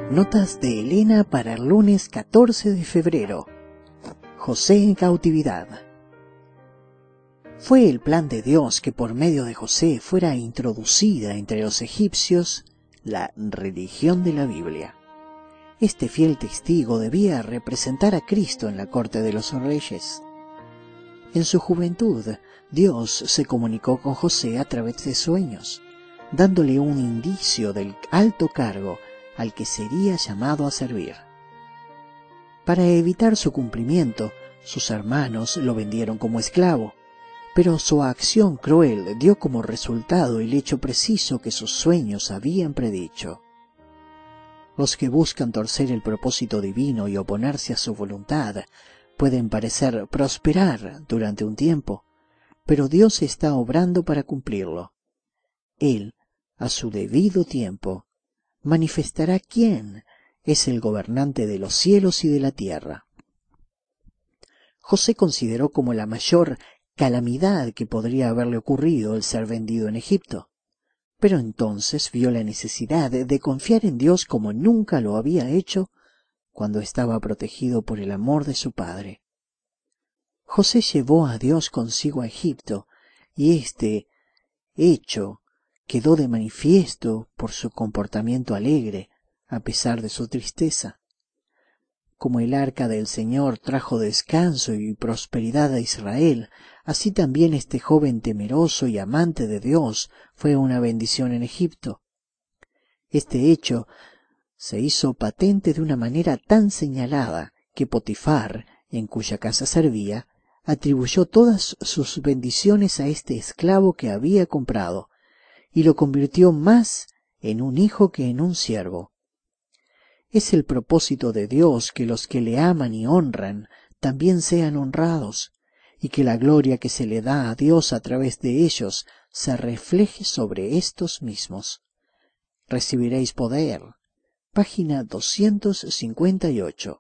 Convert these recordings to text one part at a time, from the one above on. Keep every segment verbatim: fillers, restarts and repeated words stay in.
Notas de Elena para el lunes catorce de febrero. José en cautividad. Fue el plan de Dios que por medio de José fuera introducida entre los egipcios la religión de la Biblia. Este fiel testigo debía representar a Cristo en la corte de los reyes. En su juventud, Dios se comunicó con José a través de sueños, dándole un indicio del alto cargo al que sería llamado a servir. Para evitar su cumplimiento, sus hermanos lo vendieron como esclavo, pero su acción cruel dio como resultado el hecho preciso que sus sueños habían predicho. Los que buscan torcer el propósito divino y oponerse a su voluntad pueden parecer prosperar durante un tiempo, pero Dios está obrando para cumplirlo. Él, a su debido tiempo, manifestará quién es el gobernante de los cielos y de la tierra. José consideró como la mayor calamidad que podría haberle ocurrido el ser vendido en Egipto, pero entonces vio la necesidad de confiar en Dios como nunca lo había hecho cuando estaba protegido por el amor de su padre. José llevó a Dios consigo a Egipto, y este hecho quedó de manifiesto por su comportamiento alegre, a pesar de su tristeza. Como el arca del Señor trajo descanso y prosperidad a Israel, así también este joven temeroso y amante de Dios fue una bendición en Egipto. Este hecho se hizo patente de una manera tan señalada que Potifar, en cuya casa servía, atribuyó todas sus bendiciones a este esclavo que había comprado, y lo convirtió más en un hijo que en un siervo. Es el propósito de Dios que los que le aman y honran también sean honrados, y que la gloria que se le da a Dios a través de ellos se refleje sobre estos mismos. Recibiréis poder. Página doscientos cincuenta y ocho.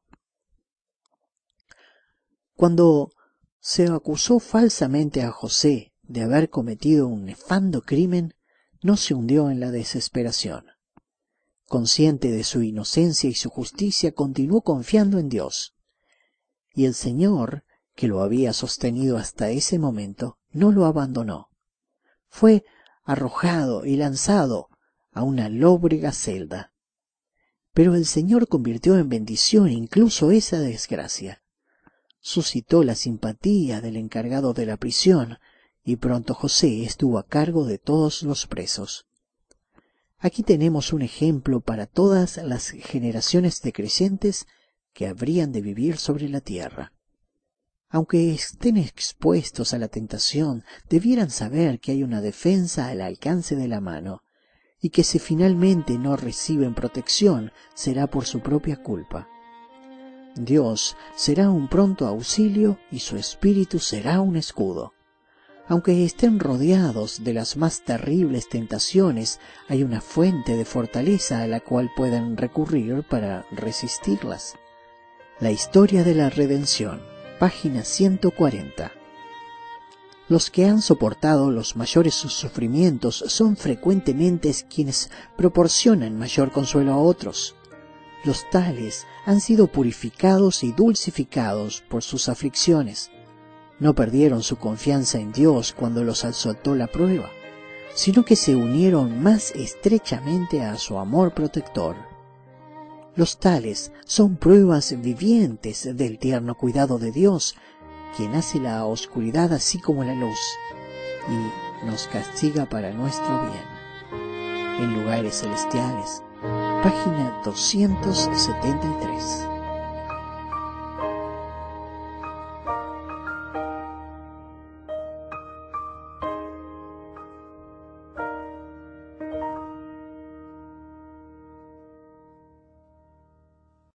Cuando se acusó falsamente a José de haber cometido un nefando crimen, no se hundió en la desesperación. Consciente de su inocencia y su justicia, continuó confiando en Dios. Y el Señor, que lo había sostenido hasta ese momento, no lo abandonó. Fue arrojado y lanzado a una lóbrega celda. Pero el Señor convirtió en bendición incluso esa desgracia. Suscitó la simpatía del encargado de la prisión, y pronto José estuvo a cargo de todos los presos. Aquí tenemos un ejemplo para todas las generaciones de creyentes que habrían de vivir sobre la tierra. Aunque estén expuestos a la tentación, debieran saber que hay una defensa al alcance de la mano, y que si finalmente no reciben protección, será por su propia culpa. Dios será un pronto auxilio y su espíritu será un escudo. Aunque estén rodeados de las más terribles tentaciones, hay una fuente de fortaleza a la cual pueden recurrir para resistirlas. La historia de la redención, página ciento cuarenta. Los que han soportado los mayores sufrimientos son frecuentemente quienes proporcionan mayor consuelo a otros. Los tales han sido purificados y dulcificados por sus aflicciones. No perdieron su confianza en Dios cuando los asaltó la prueba, sino que se unieron más estrechamente a su amor protector. Los tales son pruebas vivientes del tierno cuidado de Dios, quien hace la oscuridad así como la luz, y nos castiga para nuestro bien. En lugares celestiales, página doscientos setenta y tres.